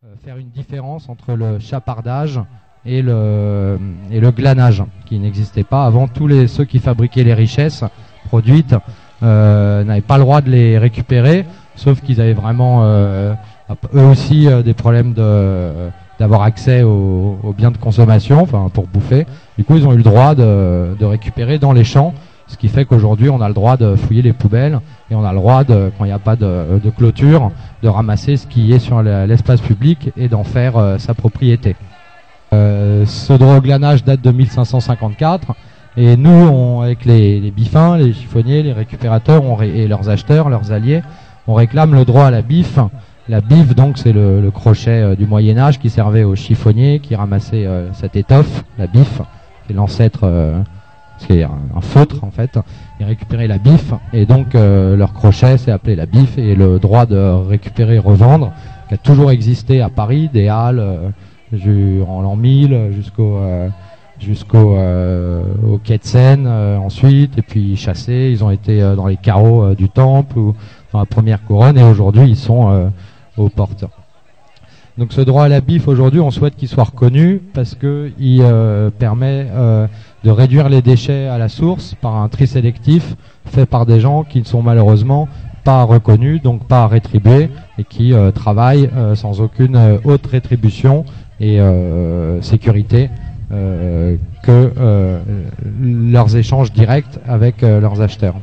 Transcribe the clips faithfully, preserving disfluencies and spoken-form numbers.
euh, faire une différence entre le chapardage et le, et le glanage, qui n'existait pas avant. Tous les, ceux qui fabriquaient les richesses produites euh, n'avaient pas le droit de les récupérer, sauf qu'ils avaient vraiment euh, eux aussi euh, des problèmes de, d'avoir accès aux, aux biens de consommation, enfin pour bouffer. Du coup, ils ont eu le droit de, de récupérer dans les champs, ce qui fait qu'aujourd'hui, on a le droit de fouiller les poubelles et on a le droit, de, quand il n'y a pas de, de clôture, de ramasser ce qui est sur l'espace public et d'en faire euh, sa propriété. Euh, ce droit au glanage date de mille cinq cent cinquante-quatre et nous, on, avec les, les biffins, les chiffonniers, les récupérateurs on ré, et leurs acheteurs, leurs alliés, on réclame le droit à la biffe. La biffe, donc, c'est le, le crochet euh, du Moyen-Âge qui servait aux chiffonniers qui ramassaient euh, cette étoffe, la biffe, qui est l'ancêtre, euh, c'est un, un feutre en fait. Ils récupéraient la biffe et donc euh, leur crochet c'est appelé la biffe, et le droit de récupérer et revendre qui a toujours existé à Paris, des halles euh, en l'an mille jusqu'au euh, jusqu'au euh, au quai de Seine euh, ensuite, et puis chassés. Ils ont été euh, dans les carreaux euh, du Temple ou dans la première couronne, et aujourd'hui ils sont euh, aux portes. Donc ce droit à la biffe, aujourd'hui, on souhaite qu'il soit reconnu parce qu'il euh, permet euh, de réduire les déchets à la source par un tri sélectif fait par des gens qui ne sont malheureusement pas reconnus, donc pas rétribués, et qui euh, travaillent euh, sans aucune euh, autre rétribution et euh, sécurité euh, que euh, leurs échanges directs avec euh, leurs acheteurs.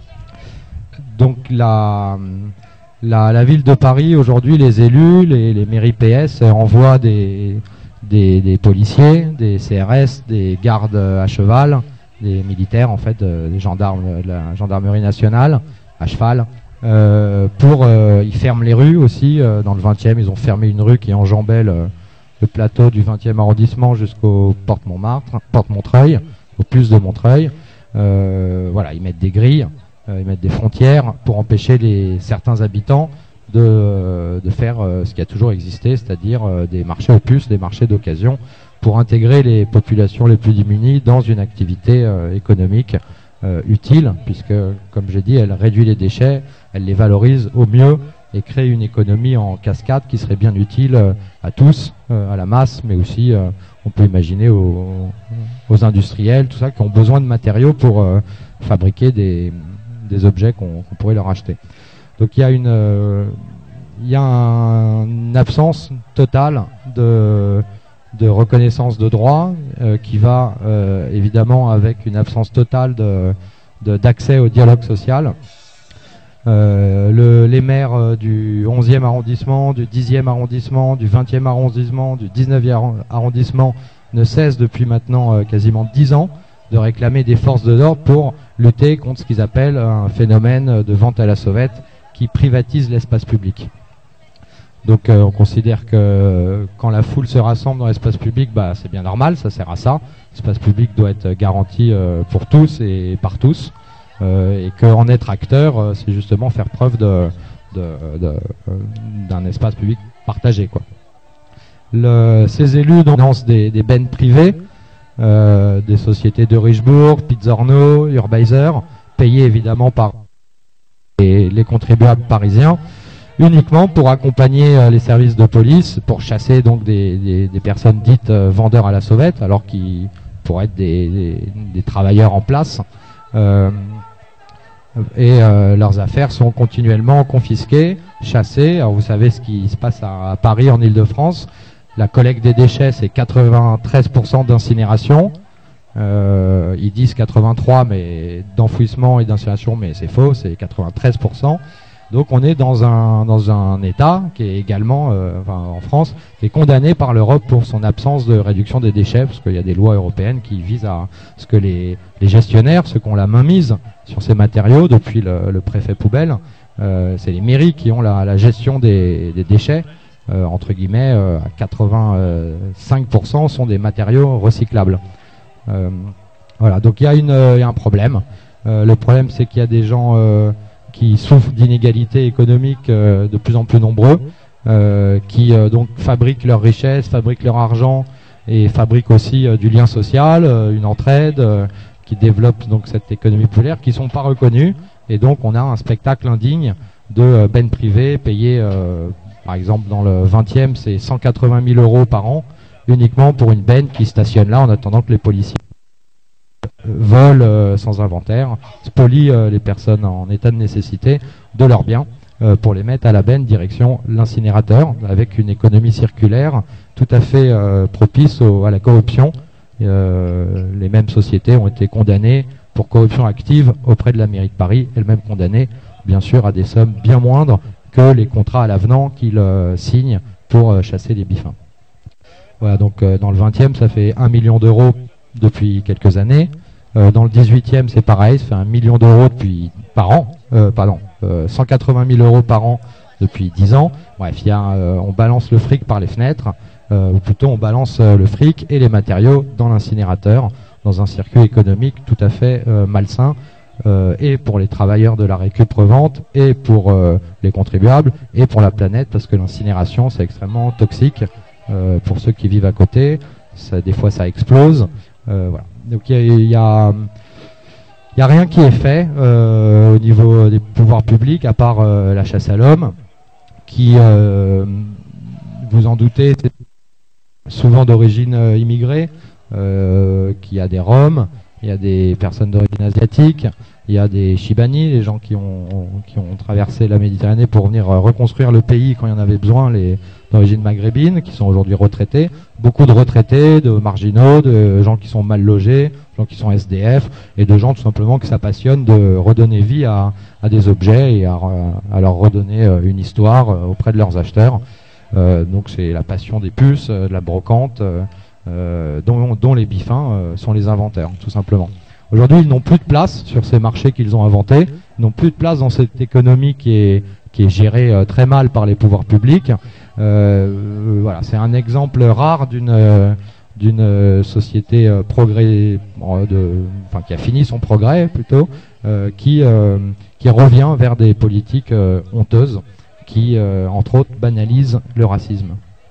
Donc la... La, la ville de Paris, aujourd'hui, les élus, les, les mairies P S envoient des, des, des policiers, des C R S, des gardes à cheval, des militaires, en fait, euh, des gendarmes de la gendarmerie nationale, à cheval, euh, pour, euh, ils ferment les rues aussi, euh, dans le vingtième, ils ont fermé une rue qui enjambait le, le plateau du vingtième arrondissement jusqu'au porte Montmartre, porte Montreuil, au plus de Montreuil. Euh, voilà, ils mettent des grilles. Euh, ils mettent des frontières pour empêcher les, certains habitants de, euh, de faire euh, ce qui a toujours existé, c'est-à-dire euh, des marchés aux puces, des marchés d'occasion, pour intégrer les populations les plus démunies dans une activité euh, économique euh, utile, puisque, comme j'ai dit, elle réduit les déchets, elle les valorise au mieux et crée une économie en cascade qui serait bien utile euh, à tous, euh, à la masse, mais aussi, euh, on peut imaginer, aux, aux industriels, tout ça, qui ont besoin de matériaux pour euh, fabriquer des... des objets qu'on qu'on pourrait leur acheter. Donc il y a une, euh, il y a un, une absence totale de, de reconnaissance de droit euh, qui va euh, évidemment avec une absence totale de, de, d'accès au dialogue social. Euh, le, les maires euh, du onzième arrondissement, du dixième arrondissement, du vingtième arrondissement, du dix-neuvième arrondissement ne cessent depuis maintenant euh, quasiment dix ans de réclamer des forces de l'ordre pour lutter contre ce qu'ils appellent un phénomène de vente à la sauvette qui privatise l'espace public. Donc euh, on considère que euh, quand la foule se rassemble dans l'espace public, bah, c'est bien normal, ça sert à ça. L'espace public doit être garanti euh, pour tous et par tous, euh, et qu'en être acteur, euh, c'est justement faire preuve de, de, de, euh, d'un espace public partagé, quoi. Le, ces élus lancent des, des bennes privées, Euh, des sociétés de Richebourg, Pizzorno, Urbaiser, payées évidemment par les, les contribuables parisiens, uniquement pour accompagner euh, les services de police, pour chasser donc des, des, des personnes dites euh, vendeurs à la sauvette, alors qu'ils pourraient être des, des, des travailleurs en place. Euh, et euh, leurs affaires sont continuellement confisquées, chassées. Alors vous savez ce qui se passe à, à Paris, en Île-de-France. La collecte des déchets, c'est quatre-vingt-treize pour cent d'incinération. Euh, ils disent quatre-vingt-trois, mais d'enfouissement et d'incinération, mais c'est faux, c'est quatre-vingt-treize pour cent. Donc on est dans un dans un État qui est également, euh, enfin, en France, qui est condamné par l'Europe pour son absence de réduction des déchets, parce qu'il y a des lois européennes qui visent à ce que les, les gestionnaires, ceux qui ont la main mise sur ces matériaux, depuis le, le préfet poubelle, euh, c'est les mairies qui ont la, la gestion des, des déchets. Euh, entre guillemets, euh, à quatre-vingt-cinq pour cent sont des matériaux recyclables. Euh, voilà, donc il y a une, euh, y a un problème. Euh, le problème, c'est qu'il y a des gens euh, qui souffrent d'inégalités économiques euh, de plus en plus nombreux, euh, qui euh, donc fabriquent leur richesse, fabriquent leur argent et fabriquent aussi euh, du lien social, euh, une entraide, euh, qui développent donc cette économie populaire, qui sont pas reconnus, et donc on a un spectacle indigne de euh, bennes privées payées euh, Par exemple, dans le vingtième, c'est cent quatre-vingt mille euros par an uniquement pour une benne qui stationne là en attendant que les policiers volent euh, sans inventaire, spolient euh, les personnes en état de nécessité de leurs biens euh, pour les mettre à la benne direction l'incinérateur, avec une économie circulaire tout à fait euh, propice au, à la corruption. Euh, les mêmes sociétés ont été condamnées pour corruption active auprès de la mairie de Paris, elles-mêmes condamnées bien sûr à des sommes bien moindres que les contrats à l'avenant qu'ils euh, signent pour euh, chasser les bifins. Voilà, donc euh, dans le vingtième, ça fait un million d'euros depuis quelques années. Euh, dans le dix-huitième, c'est pareil, ça fait un million d'euros depuis par an, euh, pardon, euh, cent quatre-vingt mille euros par an depuis dix ans. Bref, il y a, euh, on balance le fric par les fenêtres, euh, ou plutôt on balance euh, le fric et les matériaux dans l'incinérateur, dans un circuit économique tout à fait euh, malsain, euh, et pour les travailleurs de la récup-revente, et pour euh, les contribuables, et pour la planète, parce que l'incinération, c'est extrêmement toxique euh, pour ceux qui vivent à côté. Ça, des fois, ça explose. Euh, voilà. Donc il y, y a, y a rien qui est fait euh, au niveau des pouvoirs publics à part euh, la chasse à l'homme, qui, euh, vous en doutez, c'est souvent d'origine euh, immigrée, euh, qui a des Roms, il y a des personnes d'origine asiatique, il y a des Chibani, les gens qui ont, qui ont traversé la Méditerranée pour venir euh, reconstruire le pays quand il y en avait besoin, les d'origine maghrébine, qui sont aujourd'hui retraités, beaucoup de retraités, de marginaux, de gens qui sont mal logés, de gens qui sont S D F, et de gens tout simplement qui s'appassionnent de redonner vie à, à des objets et à, à leur redonner une histoire auprès de leurs acheteurs. Euh, donc c'est la passion des puces, de la brocante, euh, dont, dont les bifins euh, sont les inventeurs, tout simplement. Aujourd'hui, ils n'ont plus de place sur ces marchés qu'ils ont inventés, ils n'ont plus de place dans cette économie qui est, qui est gérée euh, très mal par les pouvoirs publics. Euh, voilà, c'est un exemple rare d'une euh, d'une euh, société euh, progrès, euh, de, enfin qui a fini son progrès plutôt, euh, qui euh, qui revient vers des politiques euh, honteuses, qui euh, entre autres banalisent le racisme.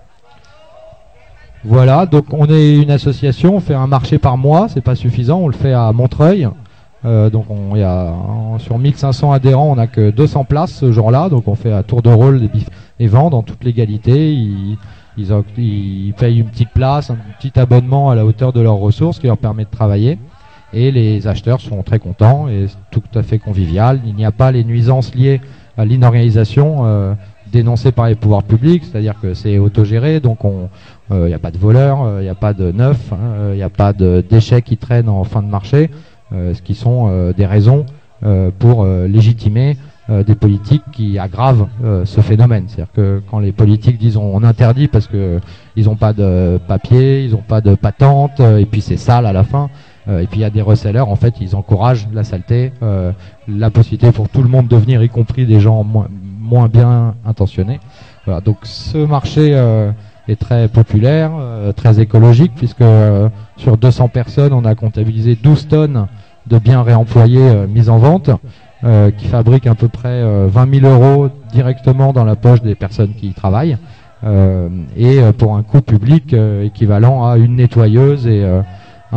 Voilà, donc on est une association, on fait un marché par mois, c'est pas suffisant, on le fait à Montreuil. Euh, donc on y a sur mille cinq cents adhérents, on n'a que deux cents places ce jour-là, donc on fait à tour de rôle des bifs et vendent en toute légalité. Ils, ils, ont, ils payent une petite place, un petit abonnement à la hauteur de leurs ressources qui leur permet de travailler, et les acheteurs sont très contents et tout à fait convivial. Il n'y a pas les nuisances liées à l'inorganisation euh, dénoncées par les pouvoirs publics, c'est-à-dire que c'est autogéré, donc on il n'y euh, a pas de voleurs, il euh, n'y a pas de neufs, il hein, n'y a pas de déchets qui traînent en fin de marché. Euh, ce qui sont euh, des raisons euh, pour euh, légitimer euh, des politiques qui aggravent euh, ce phénomène. C'est-à-dire que quand les politiques disent on, on interdit parce que ils n'ont pas de papier, ils n'ont pas de patente, euh, et puis c'est sale à la fin, euh, et puis il y a des resellers, en fait ils encouragent la saleté, euh, la possibilité pour tout le monde de venir, y compris des gens moins, moins bien intentionnés. Voilà, donc ce marché euh, est très populaire, euh, très écologique, puisque euh, sur deux cents personnes, on a comptabilisé douze tonnes de biens réemployés euh, mis en vente, euh, qui fabriquent à peu près euh, vingt mille euros directement dans la poche des personnes qui y travaillent, euh, et euh, pour un coût public euh, équivalent à une nettoyeuse et euh,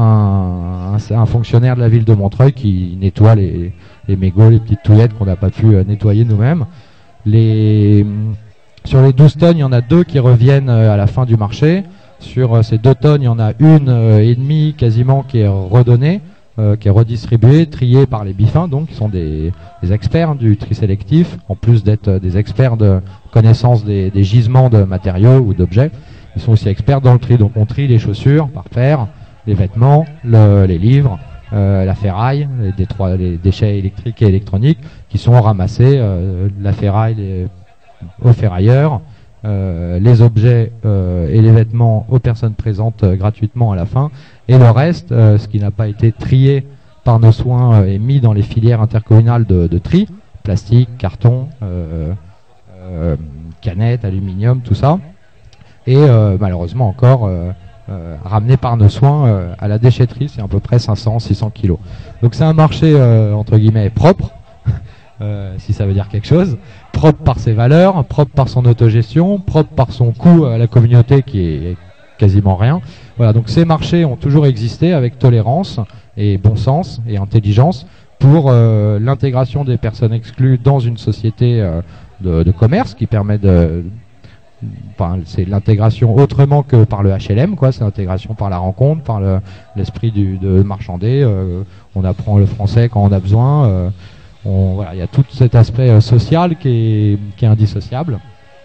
un, un, un fonctionnaire de la ville de Montreuil qui nettoie les, les mégots, les petites touillettes qu'on n'a pas pu euh, nettoyer nous-mêmes. Les... Sur les douze tonnes, il y en a deux qui reviennent à la fin du marché. Sur ces deux tonnes, il y en a une et demie quasiment qui est redonnée, euh, qui est redistribuée, triée par les bifins, donc qui sont des, des experts du tri sélectif, en plus d'être des experts de connaissance des, des gisements de matériaux ou d'objets. Ils sont aussi experts dans le tri. Donc on trie les chaussures par paire, les vêtements, le, les livres, euh, la ferraille, les, détroits, les déchets électriques et électroniques qui sont ramassés, euh, la ferraille, les aux ferrailleurs, euh, les objets euh, et les vêtements aux personnes présentes euh, gratuitement à la fin, et le reste, euh, ce qui n'a pas été trié par nos soins euh, et mis dans les filières intercommunales de, de tri, plastique, carton, euh, euh, canettes, aluminium, tout ça, et euh, malheureusement encore euh, euh, ramené par nos soins euh, à la déchetterie, c'est à peu près cinq cents à six cents kilos. Donc c'est un marché euh, entre guillemets propre, Euh, si ça veut dire quelque chose, propre par ses valeurs, propre par son autogestion, propre par son coût à la communauté qui est quasiment rien. Voilà, donc ces marchés ont toujours existé avec tolérance et bon sens et intelligence pour euh, l'intégration des personnes exclues dans une société euh, de, de commerce qui permet de, enfin, c'est l'intégration autrement que par le H L M, quoi. C'est l'intégration par la rencontre, par le, l'esprit du, de marchander. Euh, on apprend le français quand on a besoin. Euh, on, voilà, il y a tout cet aspect euh, social qui est, qui est indissociable.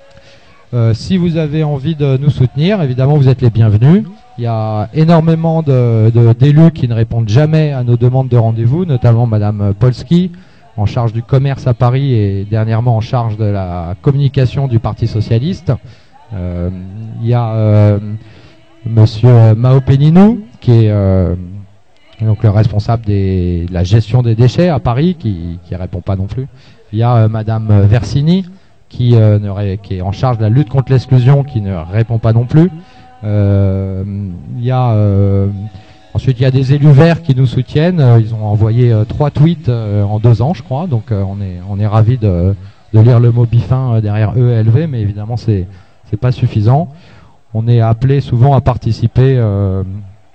Euh, si vous avez envie de nous soutenir, évidemment, vous êtes les bienvenus. Il y a énormément de, de, d'élus qui ne répondent jamais à nos demandes de rendez-vous, notamment Madame Polski, en charge du commerce à Paris et dernièrement en charge de la communication du Parti Socialiste. Euh, il y a euh, Monsieur Mao Péninou, qui est euh, donc le responsable des, de la gestion des déchets à Paris, qui ne répond pas non plus. Il y a euh, Madame Versini, qui, euh, ne ré, qui est en charge de la lutte contre l'exclusion, qui ne répond pas non plus. Euh, il y a... Euh, Ensuite, il y a des élus verts qui nous soutiennent. Euh, ils ont envoyé euh, trois tweets euh, en deux ans, je crois. Donc, euh, on est on est ravis de, de lire le mot Bifin euh, derrière E et L V, mais évidemment, c'est c'est pas suffisant. On est appelé souvent à participer euh,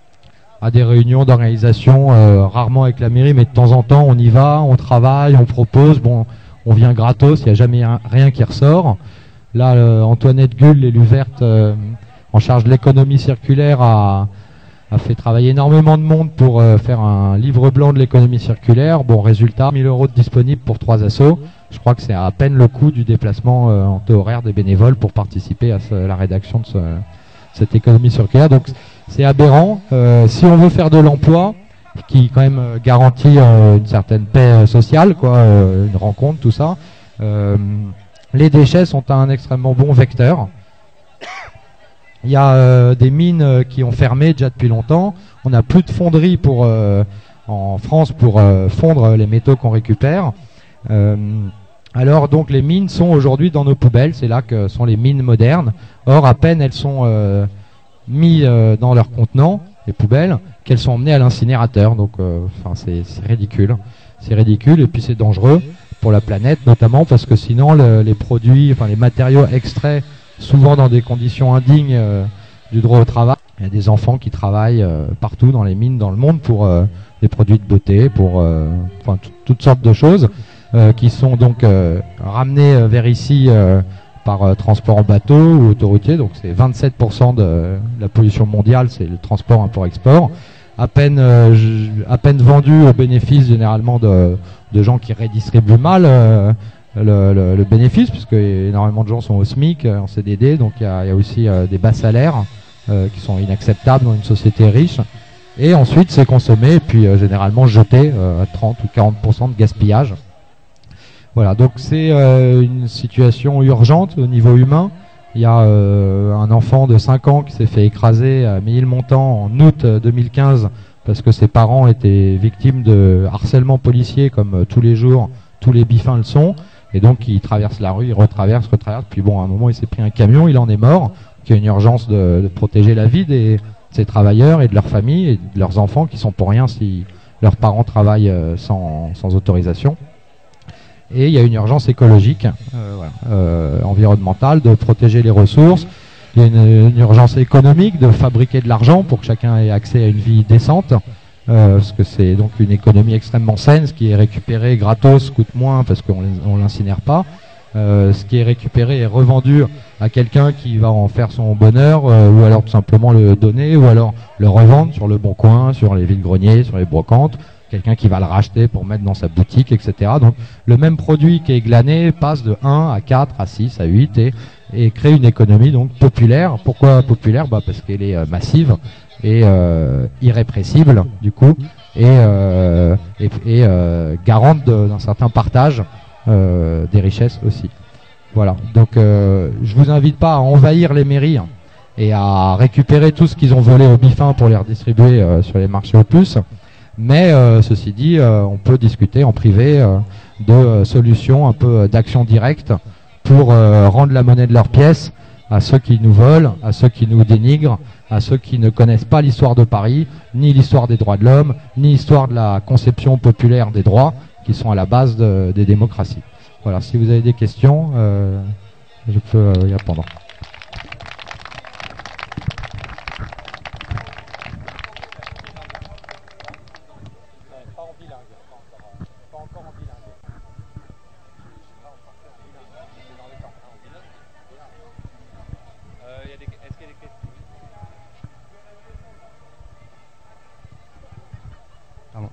à des réunions d'organisation, euh, rarement avec la mairie, mais de temps en temps, on y va, on travaille, on propose. Bon, on vient gratos, il n'y a jamais un, rien qui ressort. Là, euh, Antoinette Gull, l'élu verte euh, en charge de l'économie circulaire, a a fait travailler énormément de monde pour euh, faire un livre blanc de l'économie circulaire. Bon, résultat, mille euros de disponibles pour trois assos. Je crois que c'est à peine le coût du déplacement euh, en taux horaire des bénévoles pour participer à ce, la rédaction de ce, cette économie circulaire. Donc, c'est aberrant. Euh, si on veut faire de l'emploi, qui quand même euh, garantit euh, une certaine paix euh, sociale, quoi, euh, une rencontre, tout ça, euh, les déchets sont un extrêmement bon vecteur. Il y a euh, des mines euh, qui ont fermé déjà depuis longtemps. On n'a plus de fonderie pour, euh, en France pour euh, fondre les métaux qu'on récupère. Euh, alors donc les mines sont aujourd'hui dans nos poubelles. C'est là que sont les mines modernes. Or à peine elles sont euh, mises euh, dans leurs contenants, les poubelles, qu'elles sont emmenées à l'incinérateur. Donc euh, enfin c'est, c'est ridicule. C'est ridicule et puis c'est dangereux pour la planète, notamment parce que sinon le, les produits, enfin les matériaux extraits souvent dans des conditions indignes euh, du droit au travail. Il y a des enfants qui travaillent euh, partout dans les mines dans le monde pour euh, des produits de beauté, pour euh, enfin, toutes sortes de choses euh, qui sont donc euh, ramenés euh, vers ici euh, par euh, transport en bateau ou autoroutier. Donc c'est vingt-sept pour cent de la pollution mondiale, c'est le transport import-export. À peine, euh, je, à peine vendu au bénéfice généralement de, de gens qui redistribuent mal euh, Le, le, le bénéfice, puisque énormément de gens sont au SMIC, euh, en C D D, donc il y a, y a aussi euh, des bas salaires euh, qui sont inacceptables dans une société riche. Et ensuite, c'est consommé et puis euh, généralement jeté euh, à trente ou quarante pour cent de gaspillage. Voilà, donc c'est euh, une situation urgente au niveau humain. Il y a euh, un enfant de cinq ans qui s'est fait écraser à Ménilmontant en août deux mille quinze parce que ses parents étaient victimes de harcèlement policier comme euh, tous les jours, tous les bifins le sont. Et donc il traverse la rue, il retraverse, retraverse, puis bon à un moment il s'est pris un camion, il en est mort. Il y a une urgence de, de protéger la vie des, de ces travailleurs et de leurs familles et de leurs enfants qui sont pour rien si leurs parents travaillent sans, sans autorisation. Et il y a une urgence écologique, euh, voilà, euh, environnementale, de protéger les ressources. Il y a une, une urgence économique de fabriquer de l'argent pour que chacun ait accès à une vie décente. Euh, parce que c'est donc une économie extrêmement saine. Ce qui est récupéré gratos coûte moins parce qu'on ne l'incinère pas. Euh, ce qui est récupéré est revendu à quelqu'un qui va en faire son bonheur, euh, ou alors tout simplement le donner, ou alors le revendre sur le Bon Coin, sur les vides-greniers, sur les brocantes. Quelqu'un qui va le racheter pour mettre dans sa boutique, et cetera. Donc le même produit qui est glané passe de un à quatre, à six, à huit et, et crée une économie donc populaire. Pourquoi populaire? Bah parce qu'elle est euh, massive et euh, irrépressible du coup et, euh, et, et euh, garante de, d'un certain partage euh, des richesses aussi. Voilà, donc euh, je vous invite pas à envahir les mairies hein, et à récupérer tout ce qu'ils ont volé aux bifins pour les redistribuer euh, sur les marchés aux puces, mais euh, ceci dit euh, on peut discuter en privé euh, de euh, solutions un peu euh, d'action directe pour euh, rendre la monnaie de leurs pièces à ceux qui nous volent, à ceux qui nous dénigrent, à ceux qui ne connaissent pas l'histoire de Paris, ni l'histoire des droits de l'homme, ni l'histoire de la conception populaire des droits, qui sont à la base de, des démocraties. Voilà, si vous avez des questions, euh, je peux euh, y répondre.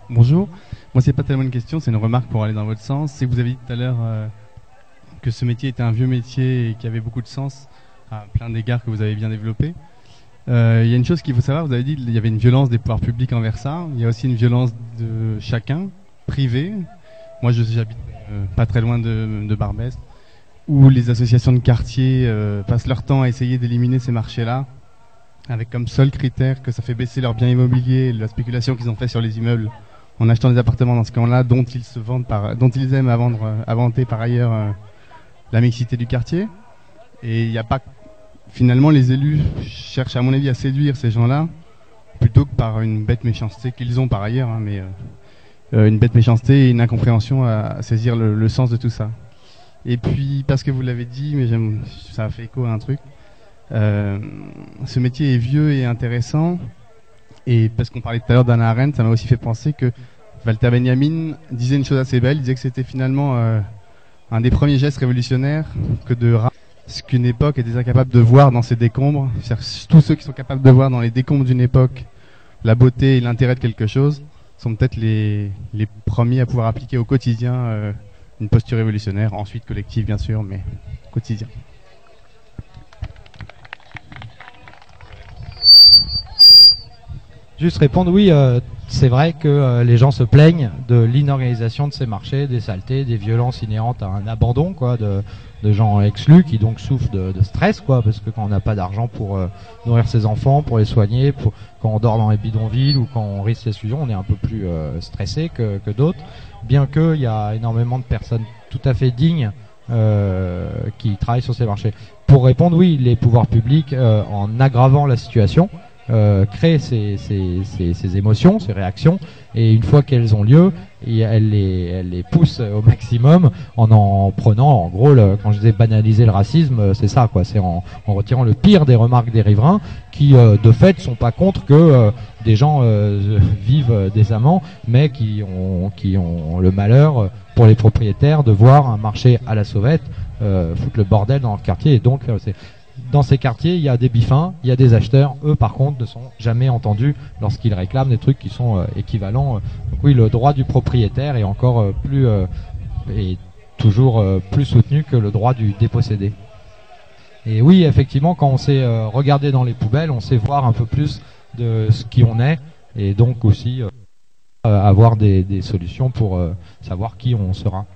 Bonjour. Moi, c'est pas tellement une question, c'est une remarque pour aller dans votre sens. C'est que vous avez dit tout à l'heure euh, que ce métier était un vieux métier et qui avait beaucoup de sens à plein d'égards que vous avez bien développé. Euh, Il y a une chose qu'il faut savoir, vous avez dit qu'il y avait une violence des pouvoirs publics envers ça. Il y a aussi une violence de chacun, privée. Moi, je j'habite euh, pas très loin de, de Barbès, où les associations de quartier euh, passent leur temps à essayer d'éliminer ces marchés-là, avec comme seul critère que ça fait baisser leurs biens immobiliers et la spéculation qu'ils ont fait sur les immeubles en achetant des appartements dans ce camp-là, dont ils se vendent par, dont ils aiment à vendre, à vanter par ailleurs euh, la mixité du quartier. Et il n'y a pas, finalement, les élus cherchent à mon avis à séduire ces gens-là plutôt que par une bête méchanceté qu'ils ont par ailleurs, hein, mais euh, une bête méchanceté et une incompréhension à, à saisir le, le sens de tout ça. Et puis, parce que vous l'avez dit, mais j'aime, ça a fait écho à un truc. Euh, ce métier est vieux et intéressant. Et parce qu'on parlait tout à l'heure d'Hannah Arendt, ça m'a aussi fait penser que Walter Benjamin disait une chose assez belle. Il disait que c'était finalement euh, un des premiers gestes révolutionnaires que de rappeler ce qu'une époque était incapable de voir dans ses décombres. C'est-à-dire que tous ceux qui sont capables de voir dans les décombres d'une époque la beauté et l'intérêt de quelque chose sont peut-être les, les premiers à pouvoir appliquer au quotidien euh, une posture révolutionnaire, ensuite collective bien sûr, mais quotidien. Juste répondre, oui, euh, c'est vrai que euh, les gens se plaignent de l'inorganisation de ces marchés, des saletés, des violences inhérentes à un abandon, quoi, de, de gens exclus qui donc souffrent de, de stress, quoi, parce que quand on n'a pas d'argent pour euh, nourrir ses enfants, pour les soigner, pour, quand on dort dans les bidonvilles ou quand on risque l'exclusion, on est un peu plus euh, stressé que, que d'autres, bien qu'il y a énormément de personnes tout à fait dignes euh, qui travaillent sur ces marchés. Pour répondre, oui, les pouvoirs publics, euh, en aggravant la situation, Euh, créent ces, ces, ces, ces émotions, ces réactions, et une fois qu'elles ont lieu, et elles, les, elles les poussent au maximum en en prenant, en gros, le, quand je disais banaliser le racisme, c'est ça, quoi. C'est en, en retirant le pire des remarques des riverains qui, euh, de fait, sont pas contre que euh, des gens euh, vivent décemment, mais qui ont, qui ont le malheur pour les propriétaires de voir un marché à la sauvette euh, foutre le bordel dans leur quartier, et donc euh, c'est dans ces quartiers, il y a des bifins, il y a des acheteurs. Eux, par contre, ne sont jamais entendus lorsqu'ils réclament des trucs qui sont euh, équivalents. Donc oui, le droit du propriétaire est encore euh, plus euh, est toujours euh, plus soutenu que le droit du dépossédé. Et oui, effectivement, quand on sait euh, regarder dans les poubelles, on sait voir un peu plus de ce qui on est, et donc aussi euh, avoir des, des solutions pour euh, savoir qui on sera.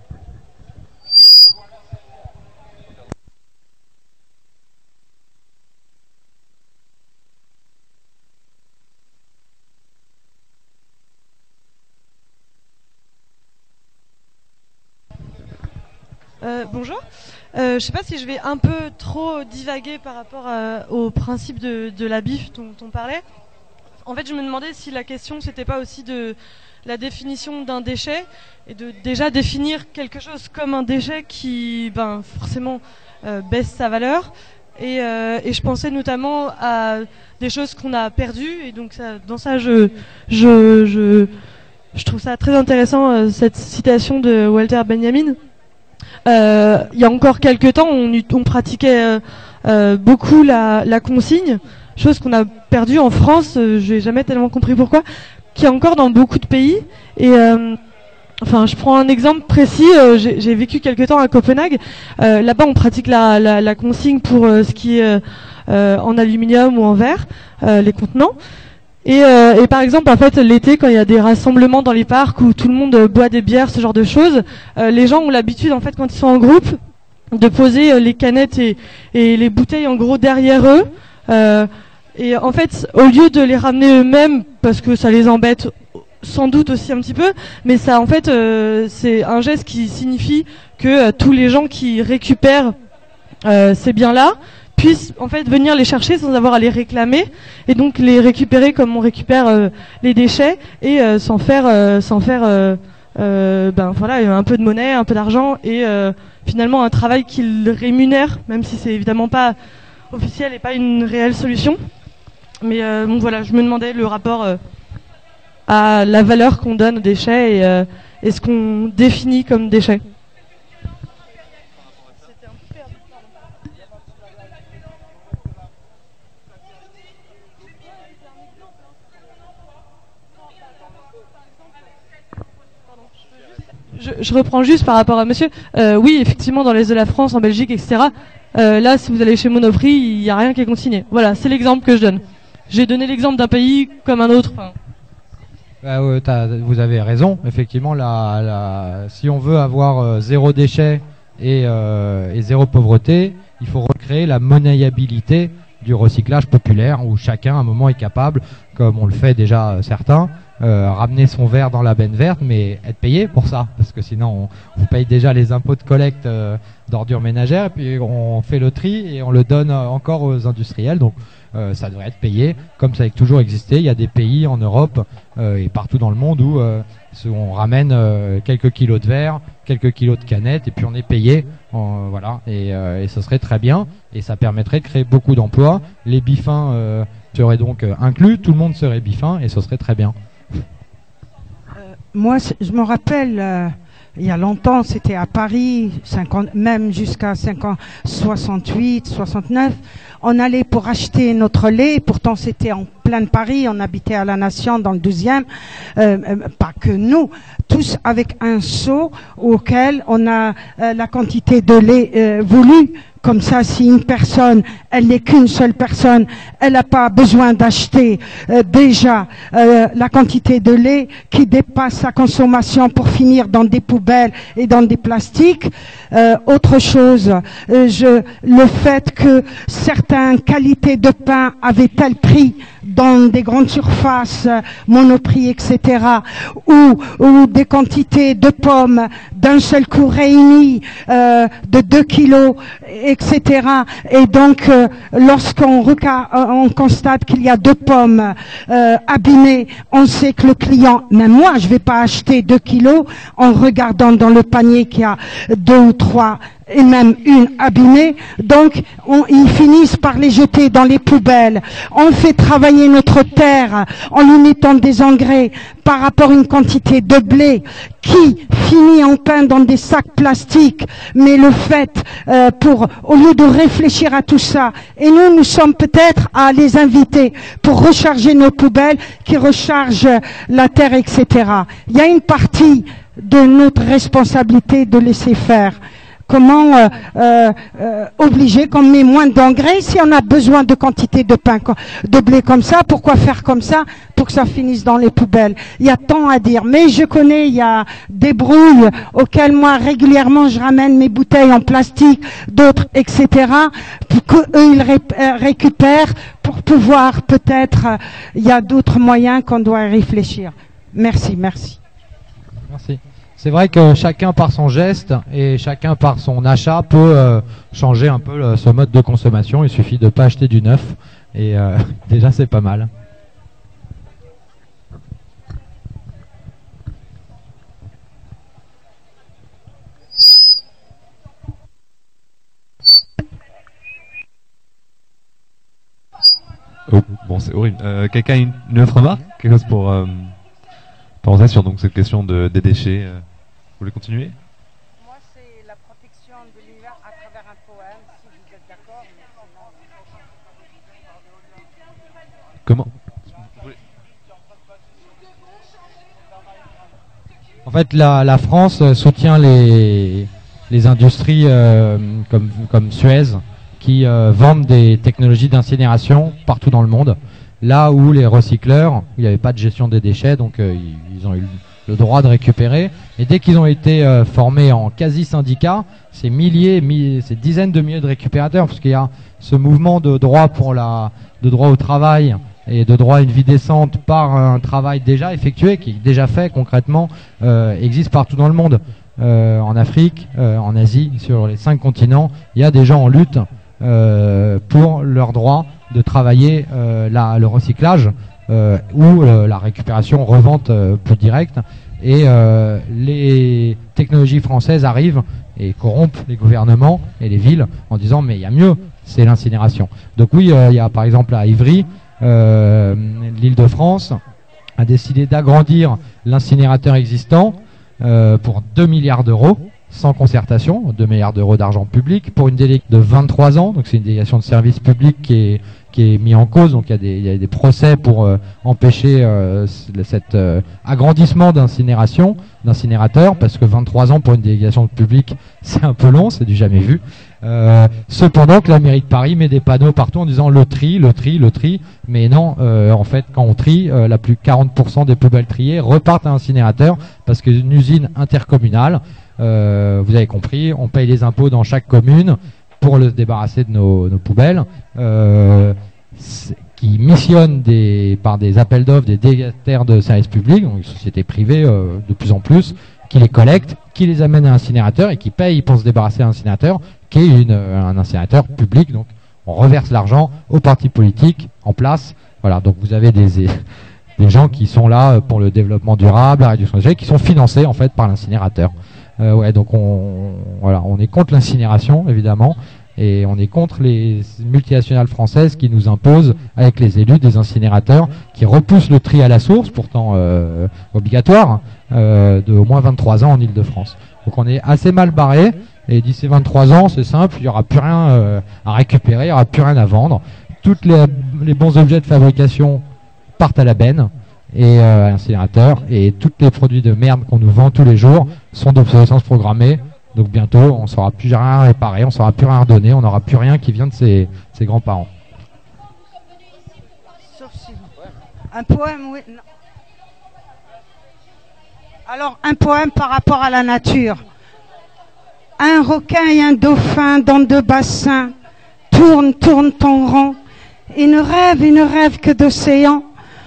Euh, bonjour. Euh, je ne sais pas si je vais un peu trop divaguer par rapport à, au principe de, de la B I F dont on parlait. En fait, je me demandais si la question, c'était pas aussi de la définition d'un déchet et de déjà définir quelque chose comme un déchet qui, ben, forcément, euh, baisse sa valeur. Et, euh, et je pensais notamment à des choses qu'on a perdues. Et donc, ça, dans ça, je, je, je, je trouve ça très intéressant, euh, cette citation de Walter Benjamin. Euh, il y a encore quelques temps, on, on pratiquait euh, euh, beaucoup la, la consigne, chose qu'on a perdue en France, euh, je n'ai jamais tellement compris pourquoi, qui est encore dans beaucoup de pays. Et euh, enfin, je prends un exemple précis, euh, j'ai vécu quelques temps à Copenhague, euh, là-bas on pratique la, la, la consigne pour euh, ce qui est euh, en aluminium ou en verre, euh, les contenants. Et, euh, et par exemple, en fait, l'été, quand il y a des rassemblements dans les parcs où tout le monde euh, boit des bières, ce genre de choses, euh, les gens ont l'habitude, en fait, quand ils sont en groupe, de poser euh, les canettes et, et les bouteilles, en gros, derrière eux. Euh, et en fait, au lieu de les ramener eux-mêmes, parce que ça les embête sans doute aussi un petit peu, mais ça, en fait, euh, c'est un geste qui signifie que euh, tous les gens qui récupèrent euh, ces biens-là puissent en fait venir les chercher sans avoir à les réclamer et donc les récupérer comme on récupère euh, les déchets et euh, sans faire euh, sans faire euh, euh, ben voilà un peu de monnaie, un peu d'argent et euh, finalement un travail qu'ils rémunèrent, même si c'est évidemment pas officiel et pas une réelle solution. Mais euh, bon voilà, je me demandais le rapport euh, à la valeur qu'on donne aux déchets et, euh, et ce qu'on définit comme déchets. je reprends juste par rapport à monsieur. Euh, oui, effectivement, dans l'Est de la France, en Belgique, et cetera. Euh, là, si vous allez chez Monoprix, il n'y a rien qui est consigné. Voilà, c'est l'exemple que je donne. J'ai donné l'exemple d'un pays comme un autre. Enfin. Bah, euh, t'as, vous avez raison. Effectivement, la, la, si on veut avoir euh, zéro déchet et, euh, et zéro pauvreté, il faut recréer la monnayabilité du recyclage populaire où chacun à un moment est capable, comme on le fait déjà euh, certains, euh, ramener son verre dans la benne verte, mais être payé pour ça, parce que sinon on, on paye déjà les impôts de collecte euh, d'ordures ménagères, et puis on fait le tri et on le donne euh, encore aux industriels, donc euh, ça devrait être payé, comme ça a toujours existé. Il y a des pays en Europe euh, et partout dans le monde où euh, on ramène euh, quelques kilos de verre, quelques kilos de canettes, et puis on est payé, euh, voilà, et, euh, et ce serait très bien, et ça permettrait de créer beaucoup d'emplois. Les bifins euh, seraient donc euh, inclus, tout le monde serait bifin, et ce serait très bien. Euh, moi, je me rappelle, euh, il y a longtemps, c'était à Paris, cinquante, même jusqu'à cinquante, soixante-huit, soixante-neuf, on allait pour acheter notre lait, pourtant c'était en plein Paris, on habitait à la Nation dans le douzième, euh, euh, pas que nous, tous avec un seau auquel on a euh, la quantité de lait euh, voulue. Comme ça, si une personne, elle n'est qu'une seule personne, elle n'a pas besoin d'acheter euh, déjà euh, la quantité de lait qui dépasse sa consommation pour finir dans des poubelles et dans des plastiques. Euh, autre chose, euh, je, le fait que certaines qualités de pain avaient tel prix dans des grandes surfaces, euh, Monoprix, et cetera, ou, ou des quantités de pommes d'un seul coup réunies euh, de deux kilos, et cetera. Et donc, euh, lorsqu'on reca- on constate qu'il y a deux pommes euh, abîmées, on sait que le client, même moi, je vais pas acheter deux kilos en regardant dans le panier qu'il y a deux ou trois et même une abîmée, donc on, ils finissent par les jeter dans les poubelles. On fait travailler notre terre en lui mettant des engrais par rapport à une quantité de blé qui finit en pain dans des sacs plastiques. Mais le fait, euh, pour au lieu de réfléchir à tout ça, et nous, nous sommes peut-être à les inviter pour recharger nos poubelles qui rechargent la terre, et cetera. Il y a une partie de notre responsabilité de laisser faire. Comment euh, euh, euh, obliger qu'on met moins d'engrais si on a besoin de quantité de pain, de blé comme ça? Pourquoi faire comme ça pour que ça finisse dans les poubelles? Il y a tant à dire, mais je connais, il y a des brouilles auxquelles moi régulièrement je ramène mes bouteilles en plastique, d'autres, et cetera, pour qu'eux ils ré récupèrent pour pouvoir peut-être, euh, il y a d'autres moyens qu'on doit réfléchir. Merci, merci. Merci. C'est vrai que chacun par son geste et chacun par son achat peut euh, changer un peu le, ce mode de consommation. Il suffit de ne pas acheter du neuf et euh, déjà c'est pas mal. Oh, bon, c'est horrible. Euh, Quelqu'un a une, une autre remarque? Quelque chose pour euh, penser sur donc, cette question de, des déchets euh. Vous voulez continuer? Moi, c'est la protection de l'univers à travers un poème, si vous êtes d'accord. Comment? En fait, la, la France soutient les, les industries euh, comme, comme Suez qui euh, vendent des technologies d'incinération partout dans le monde. Là où les recycleurs, il n'y avait pas de gestion des déchets, donc euh, ils, ils ont eu le droit de récupérer. Et dès qu'ils ont été euh, formés en quasi-syndicat, ces milliers, mi ces dizaines de milliers de récupérateurs, parce qu'il y a ce mouvement de droit pour la, de droit au travail et de droit à une vie décente par un travail déjà effectué, qui est déjà fait concrètement, euh, existe partout dans le monde. Euh, en Afrique, euh, en Asie, sur les cinq continents, il y a des gens en lutte euh, pour leur droit de travailler euh, la, le recyclage euh, ou euh, la récupération, revente euh, plus directe. Et euh, les technologies françaises arrivent et corrompent les gouvernements et les villes en disant mais il y a mieux, c'est l'incinération. Donc oui, euh, il y a par exemple à Ivry, euh, l'Île-de-France a décidé d'agrandir l'incinérateur existant euh, pour deux milliards d'euros sans concertation, deux milliards d'euros d'argent public pour une délégation de vingt-trois ans. Donc c'est une délégation de service public qui est, qui est mis en cause. Donc il y a des, il y a des procès pour euh, empêcher euh, cet euh, agrandissement d'incinération, d'incinérateur, parce que vingt-trois ans pour une délégation de public, c'est un peu long, c'est du jamais vu. Euh, cependant que la mairie de Paris met des panneaux partout en disant le tri, le tri, le tri, mais non, euh, en fait quand on trie, euh, la plus quarante pour cent des poubelles triées repartent à l'incinérateur parce qu'une usine intercommunale, euh, vous avez compris, on paye les impôts dans chaque commune pour le débarrasser de nos, nos poubelles, euh, qui missionnent des, par des appels d'offres des délégataires de services publics, donc une société privée euh, de plus en plus, qui les collecte, qui les amène à l'incinérateur et qui paye pour se débarrasser d'un incinérateur, qui est une, un incinérateur public. Donc on reverse l'argent aux partis politiques en place. Voilà, donc vous avez des, des gens qui sont là pour le développement durable, la réduction des déchets, qui sont financés en fait par l'incinérateur. Euh, ouais, donc on, voilà, on est contre l'incinération évidemment. Et on est contre les multinationales françaises qui nous imposent, avec les élus, des incinérateurs qui repoussent le tri à la source, pourtant euh, obligatoire, euh, de au moins vingt-trois ans en Ile-de-France. Donc on est assez mal barré, et d'ici vingt-trois ans, c'est simple, il n'y aura plus rien euh, à récupérer, il n'y aura plus rien à vendre. Tous les, les bons objets de fabrication partent à la benne, et euh, à l'incinérateur, et tous les produits de merde qu'on nous vend tous les jours sont d'obsolescence programmée. Donc bientôt, on ne saura plus rien réparer, on ne saura plus rien redonner, on n'aura plus rien qui vient de ses, ses grands-parents. Sauf si un poème, oui. Non. Alors, un poème par rapport à la nature. Un requin et un dauphin dans deux bassins tournent, tournent en rond. Ils ne rêvent, ils ne rêvent que d'océans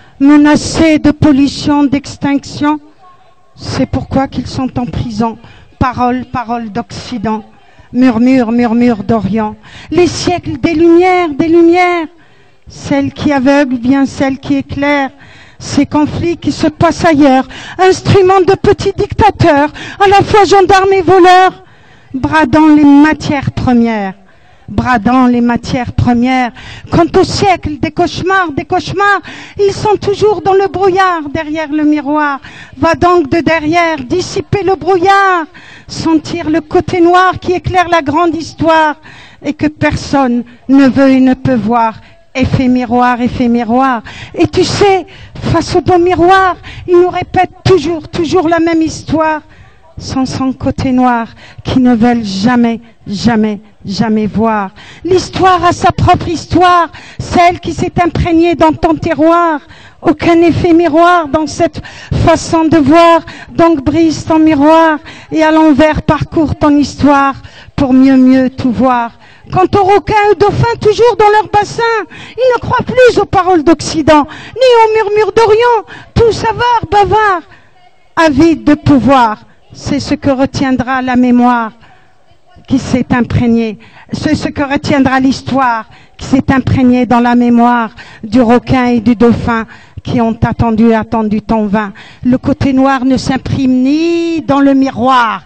menacés de pollution, d'extinction. C'est pourquoi qu'ils sont en prison. Parole, parole d'Occident, murmure, murmure d'Orient. Les siècles des lumières, des lumières, celles qui aveuglent, bien celles qui éclairent. Ces conflits qui se passent ailleurs, instruments de petits dictateurs, à la fois gendarmes et voleurs, bradant les matières premières, bradant les matières premières. Quant au siècle des cauchemars, des cauchemars, ils sont toujours dans le brouillard, derrière le miroir. Va donc de derrière dissiper le brouillard, sentir le côté noir qui éclaire la grande histoire et que personne ne veut et ne peut voir. Effet miroir, effet miroir. Et tu sais, face au beau miroir, ils nous répètent toujours, toujours la même histoire, sans son côté noir, qui ne veulent jamais, jamais, jamais voir. L'histoire a sa propre histoire, celle qui s'est imprégnée dans ton terroir. Aucun effet miroir dans cette façon de voir, donc brise ton miroir et à l'envers parcours ton histoire pour mieux, mieux tout voir. Quant aux requins et aux dauphins, toujours dans leur bassin, ils ne croient plus aux paroles d'Occident, ni aux murmures d'Orient, tous avares, bavards, avides de pouvoir. C'est ce que retiendra la mémoire qui s'est imprégnée. C'est ce que retiendra l'histoire qui s'est imprégnée dans la mémoire du requin et du dauphin qui ont attendu, attendu ton vin. Le côté noir ne s'imprime ni dans le miroir,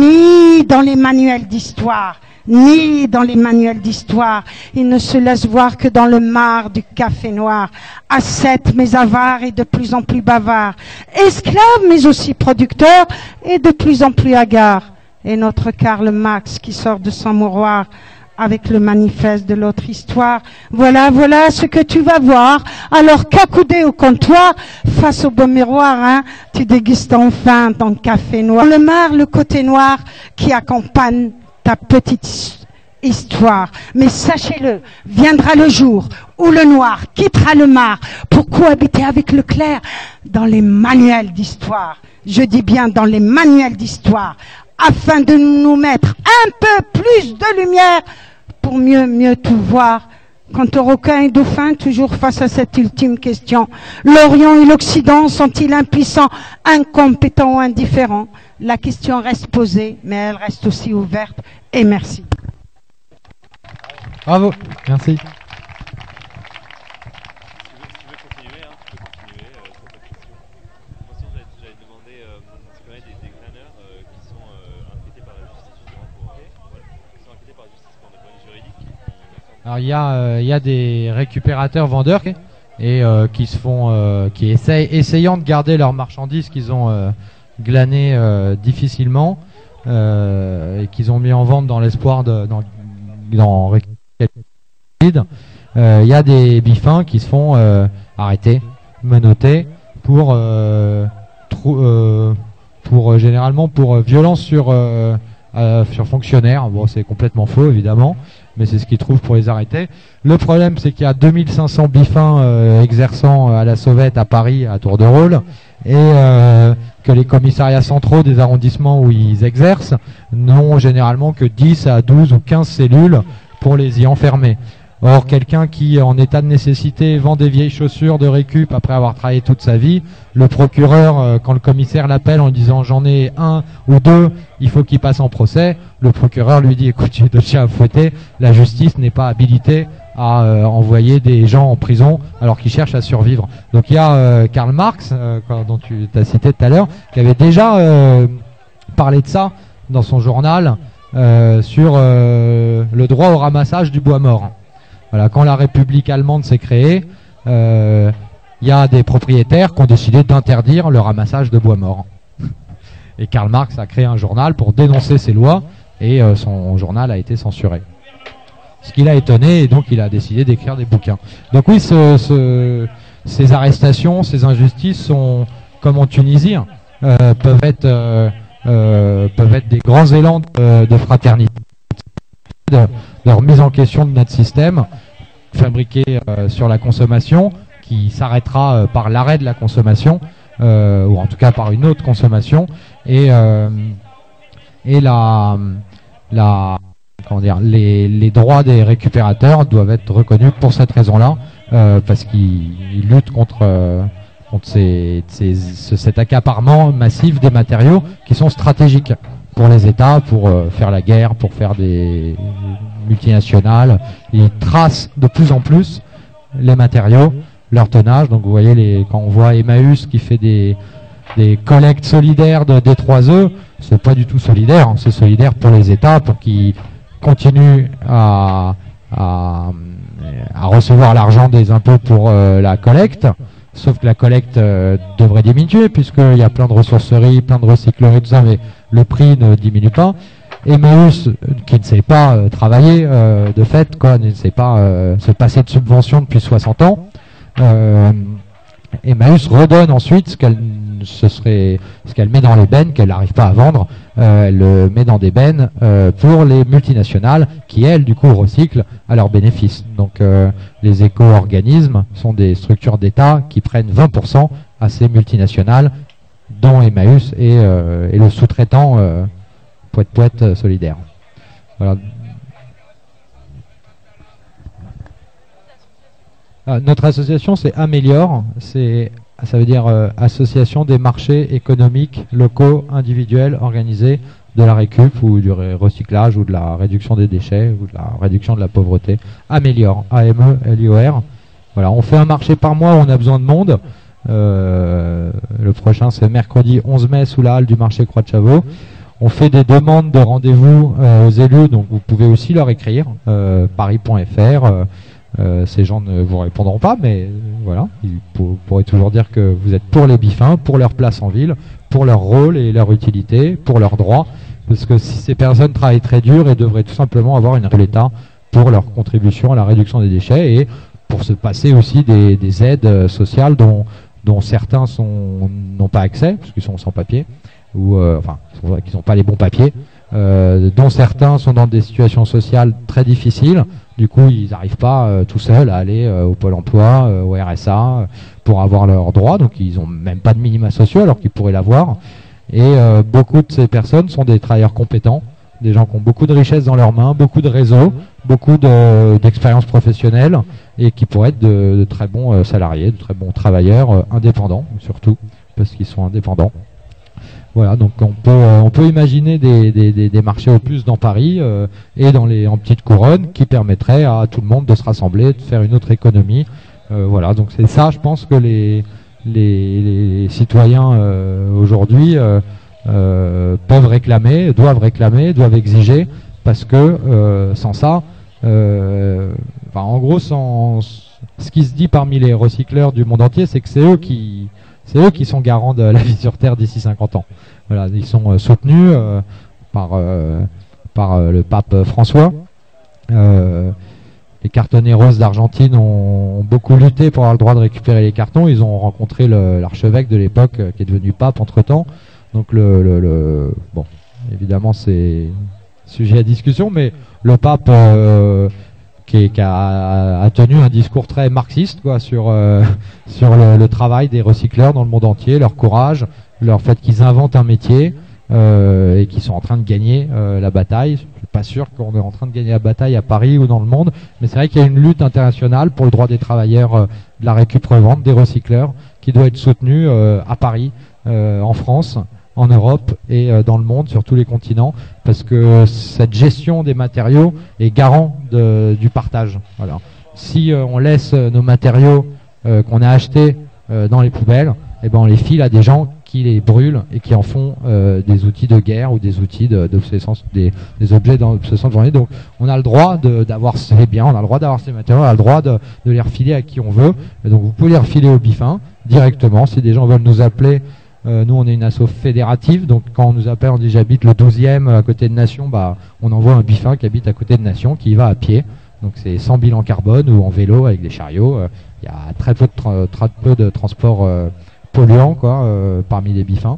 ni dans les manuels d'histoire, ni dans les manuels d'histoire. Il ne se laisse voir que dans le marc du café noir. Ascète mais avare et de plus en plus bavard. Esclave mais aussi producteur et de plus en plus hagard. Et notre Karl Marx qui sort de son mouroir avec le manifeste de l'autre histoire. Voilà, voilà ce que tu vas voir. Alors qu'accoudé au comptoir, face au beau miroir, hein, tu dégustes enfin ton café noir. Le marc, le côté noir qui accompagne ta petite histoire. Mais sachez-le, viendra le jour où le noir quittera le marc pour cohabiter avec le clair dans les manuels d'histoire. Je dis bien dans les manuels d'histoire, afin de nous mettre un peu plus de lumière pour mieux, mieux tout voir. Quant aux requins et dauphins, toujours face à cette ultime question, l'Orient et l'Occident sont-ils impuissants, incompétents ou indifférents? La question reste posée, mais elle reste aussi ouverte. Et merci. Bravo, merci. Alors il y a euh, il y a des récupérateurs vendeurs et euh, qui se font euh, qui essayent essayant de garder leurs marchandises qu'ils ont euh, glanées euh, difficilement euh, et qu'ils ont mis en vente dans l'espoir de dans, dans il y a des bifins qui se font euh, arrêter, menotter pour euh, euh, pour euh, généralement pour euh, violence sur euh, euh, sur fonctionnaires. Bon, c'est complètement faux évidemment, mais c'est ce qu'ils trouvent pour les arrêter. Le problème, c'est qu'il y a deux mille cinq cents bifins euh, exerçant à la sauvette à Paris à tour de rôle, et euh, que les commissariats centraux des arrondissements où ils exercent n'ont généralement que dix à douze ou quinze cellules pour les y enfermer. Or, quelqu'un qui, en état de nécessité, vend des vieilles chaussures de récup après avoir travaillé toute sa vie, le procureur, euh, quand le commissaire l'appelle en lui disant j'en ai un ou deux, il faut qu'il passe en procès, le procureur lui dit écoute, j'ai deux chiens à fouetter, la justice n'est pas habilitée à euh, envoyer des gens en prison alors qu'ils cherchent à survivre. Donc il y a euh, Karl Marx, euh, dont tu as cité tout à l'heure, qui avait déjà euh, parlé de ça dans son journal euh, sur euh, le droit au ramassage du bois mort. Voilà, quand la République allemande s'est créée, euh, il y a des propriétaires qui ont décidé d'interdire le ramassage de bois mort. Et Karl Marx a créé un journal pour dénoncer ces lois, et euh, son journal a été censuré. Ce qui l'a étonné, et donc il a décidé d'écrire des bouquins. Donc oui, ce, ce, ces arrestations, ces injustices sont, comme en Tunisie, euh, peuvent être euh, euh, peuvent être des grands élans de, de fraternité, de, de remise en question de notre système, fabriqué euh, sur la consommation, qui s'arrêtera euh, par l'arrêt de la consommation, euh, ou en tout cas par une autre consommation, et, euh, et la, la, comment dire, les, les droits des récupérateurs doivent être reconnus pour cette raison-là, euh, parce qu'ils luttent contre, euh, contre ces, ces, ce, cet accaparement massif des matériaux qui sont stratégiques pour les États, pour euh, faire la guerre, pour faire des multinationales. Ils tracent de plus en plus les matériaux, leur tonnage. Donc vous voyez, les, quand on voit Emmaüs qui fait des, des collectes solidaires de D trois E, c'est pas du tout solidaire, hein, c'est solidaire pour les États, pour qu'ils continuent à, à, à recevoir l'argent des impôts pour euh, la collecte. Sauf que la collecte euh, devrait diminuer, puisqu'il y a plein de ressourceries, plein de recycleries, tout ça, mais le prix ne diminue pas. Emmaüs, qui ne sait pas euh, travailler euh, de fait, quoi, ne sait pas euh, se passer de subventions depuis soixante ans, euh, Emmaüs redonne ensuite ce qu'elle ce serait ce qu'elle met dans les bennes, qu'elle n'arrive pas à vendre, euh, elle le met dans des bennes euh, pour les multinationales qui, elles, du coup, recyclent à leur bénéfice. Donc euh, les éco-organismes sont des structures d'État qui prennent vingt pour cent à ces multinationales, dont Emmaüs est, euh, est le sous-traitant euh, Poète Poète solidaire. Voilà. Ah, notre association, c'est Améliore, c'est ça veut dire euh, association des marchés économiques locaux individuels organisés de la récup ou du recyclage ou de la réduction des déchets ou de la réduction de la pauvreté. Améliore, A M E L I O R. Voilà, on fait un marché par mois où on a besoin de monde. Euh, le prochain, c'est mercredi onze mai sous la halle du marché Croix de Chavaux. On fait des demandes de rendez-vous euh, aux élus, donc vous pouvez aussi leur écrire, euh, paris point F R. Euh, Euh, ces gens ne vous répondront pas, mais euh, voilà, ils pour, pourraient toujours dire que vous êtes pour les bifins, pour leur place en ville, pour leur rôle et leur utilité, pour leurs droits, parce que si ces personnes travaillent très dur et devraient tout simplement avoir une aide de l'État pour leur contribution à la réduction des déchets et pour se passer aussi des, des aides sociales dont, dont certains sont n'ont pas accès, parce qu'ils sont sans papier, ou euh, enfin, qu'ils n'ont pas les bons papiers, euh, dont certains sont dans des situations sociales très difficiles. Du coup, ils n'arrivent pas euh, tout seuls à aller euh, au Pôle emploi, euh, au R S A, euh, pour avoir leurs droits. Donc, ils n'ont même pas de minima sociaux alors qu'ils pourraient l'avoir. Et euh, beaucoup de ces personnes sont des travailleurs compétents, des gens qui ont beaucoup de richesses dans leurs mains, beaucoup de réseaux, beaucoup de, d'expérience professionnelle et qui pourraient être de, de très bons euh, salariés, de très bons travailleurs euh, indépendants, surtout, parce qu'ils sont indépendants. Voilà, donc on peut euh, on peut imaginer des, des, des, des marchés opus dans Paris euh, et dans les en petites couronnes qui permettraient à tout le monde de se rassembler, de faire une autre économie. Euh, voilà, donc c'est ça, je pense que les les, les citoyens euh, aujourd'hui euh, euh, peuvent réclamer, doivent réclamer, doivent exiger, parce que euh, sans ça, euh, enfin, en gros, sans ce qui se dit parmi les recycleurs du monde entier, c'est que c'est eux qui C'est eux qui sont garants de la vie sur Terre d'ici cinquante ans. Voilà, ils sont euh, soutenus euh, par, euh, par euh, le pape François, euh, les cartonneros d'Argentine ont, ont beaucoup lutté pour avoir le droit de récupérer les cartons. Ils ont rencontré l'archevêque de l'époque euh, qui est devenu pape entre-temps. Donc le, le, le bon, évidemment c'est sujet à discussion, mais le pape euh, qui, est, qui a, a tenu un discours très marxiste quoi, sur, euh, sur le, le travail des recycleurs dans le monde entier, leur courage, leur fait qu'ils inventent un métier euh, et qu'ils sont en train de gagner euh, la bataille. Je suis pas sûr qu'on est en train de gagner la bataille à Paris ou dans le monde, mais c'est vrai qu'il y a une lutte internationale pour le droit des travailleurs euh, de la récup-revente, des recycleurs, qui doit être soutenue euh, à Paris, euh, en France, en Europe et euh, dans le monde, sur tous les continents, parce que cette gestion des matériaux est garant de, du partage. Voilà. Si euh, on laisse nos matériaux euh, qu'on a achetés euh, dans les poubelles, eh ben on les file à des gens qui les brûlent et qui en font euh, des outils de guerre ou des outils d'obsolescence, de, des, des objets d'obsolescence de journée. Donc on a le droit d'avoir ces biens, on a le droit d'avoir ces matériaux, on a le droit de, de les refiler à qui on veut. Et donc vous pouvez les refiler au BIFIN directement. Si des gens veulent nous appeler, Euh, nous on est une asso fédérative, donc quand on nous appelle, on dit j'habite le douzième à côté de Nation, bah on envoie un BIFIN qui habite à côté de Nation, qui y va à pied, donc c'est sans bilan carbone ou en vélo avec des chariots. Il euh, y a très peu de, tra très peu de transport euh, polluant quoi, euh, parmi les BIFIN.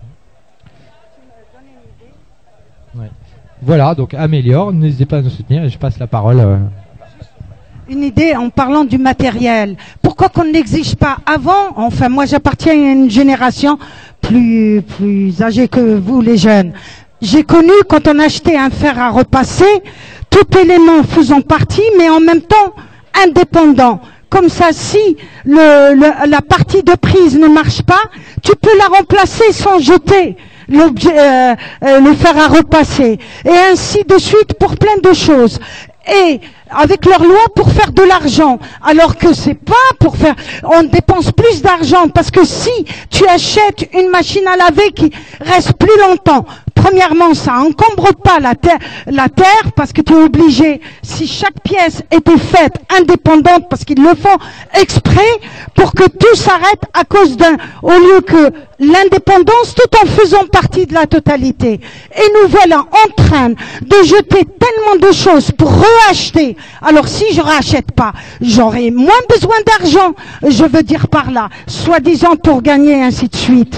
Ouais. Voilà, donc améliore, n'hésitez pas à nous soutenir et je passe la parole. Euh, Une idée en parlant du matériel. Pourquoi qu'on n'exige pas avant? Enfin, moi j'appartiens à une génération plus, plus âgée que vous les jeunes. J'ai connu quand on achetait un fer à repasser, tout élément faisant partie, mais en même temps indépendant. Comme ça, si le, le, la partie de prise ne marche pas, tu peux la remplacer sans jeter l'objet, euh, euh, le fer à repasser. Et ainsi de suite pour plein de choses. Et avec leur loi pour faire de l'argent, alors que c'est pas pour faire, on dépense plus d'argent parce que si tu achètes une machine à laver qui reste plus longtemps, premièrement ça encombre pas la terre, la terre parce que tu es obligé, si chaque pièce était faite indépendante parce qu'ils le font exprès pour que tout s'arrête à cause d'un, au lieu que l'indépendance tout en faisant partie de la totalité. Et nous voilà en train de jeter tellement de choses pour reacheter. Alors si je rachète pas, j'aurai moins besoin d'argent, je veux dire par là, soi-disant pour gagner, ainsi de suite.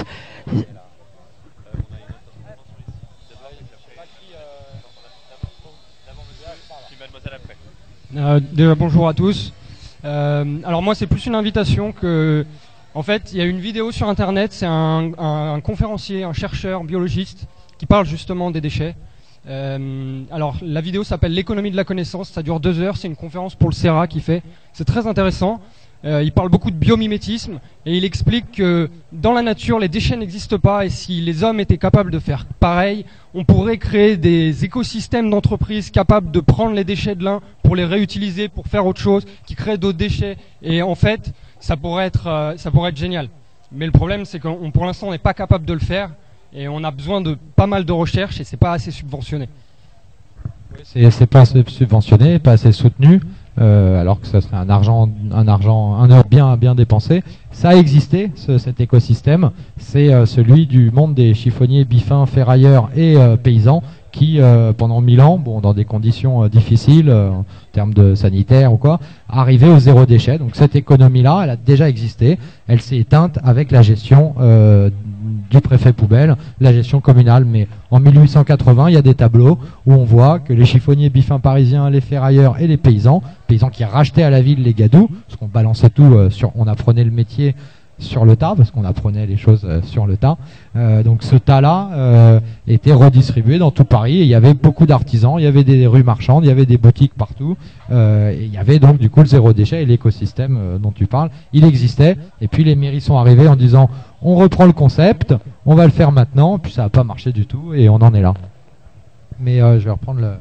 Euh, déjà, bonjour à tous. Euh, alors moi c'est plus une invitation que... En fait, il y a une vidéo sur internet, c'est un, un, un conférencier, un chercheur, biologiste, qui parle justement des déchets. Euh, alors la vidéo s'appelle l'économie de la connaissance, ça dure deux heures, c'est une conférence pour le C E R A qui fait, c'est très intéressant. Euh, il parle beaucoup de biomimétisme et il explique que dans la nature les déchets n'existent pas et si les hommes étaient capables de faire pareil, on pourrait créer des écosystèmes d'entreprises capables de prendre les déchets de l'un pour les réutiliser, pour faire autre chose, qui créent d'autres déchets et en fait ça pourrait être, euh, ça pourrait être génial. Mais le problème c'est qu'on pour l'instant on n'est pas capable de le faire et on a besoin de pas mal de recherche et c'est pas assez subventionné. C'est pas assez subventionné, pas assez soutenu. Euh, alors que ce serait un argent, un argent, un euro bien, bien dépensé. Ça a existé, ce, cet écosystème. C'est euh, celui du monde des chiffonniers, bifins, ferrailleurs et euh, paysans qui, euh, pendant mille ans, bon, dans des conditions euh, difficiles, euh, en termes de sanitaire ou quoi, arrivaient au zéro déchet. Donc cette économie-là, elle a déjà existé. Elle s'est éteinte avec la gestion euh, du préfet poubelle, la gestion communale. Mais en mille huit cent quatre-vingts, il y a des tableaux où on voit que les chiffonniers, bifins parisiens, les ferrailleurs et les paysans, paysans qui rachetaient à la ville les gadous, parce qu'on balançait tout euh, sur, on apprenait le métier sur le tas, parce qu'on apprenait les choses euh, sur le tas. Euh, donc ce tas-là euh, était redistribué dans tout Paris, et il y avait beaucoup d'artisans, il y avait des rues marchandes, il y avait des boutiques partout, euh, et il y avait donc du coup le zéro déchet et l'écosystème euh, dont tu parles, il existait, et puis les mairies sont arrivées en disant on reprend le concept, on va le faire maintenant, puis ça n'a pas marché du tout, et on en est là. Mais euh, je vais reprendre le...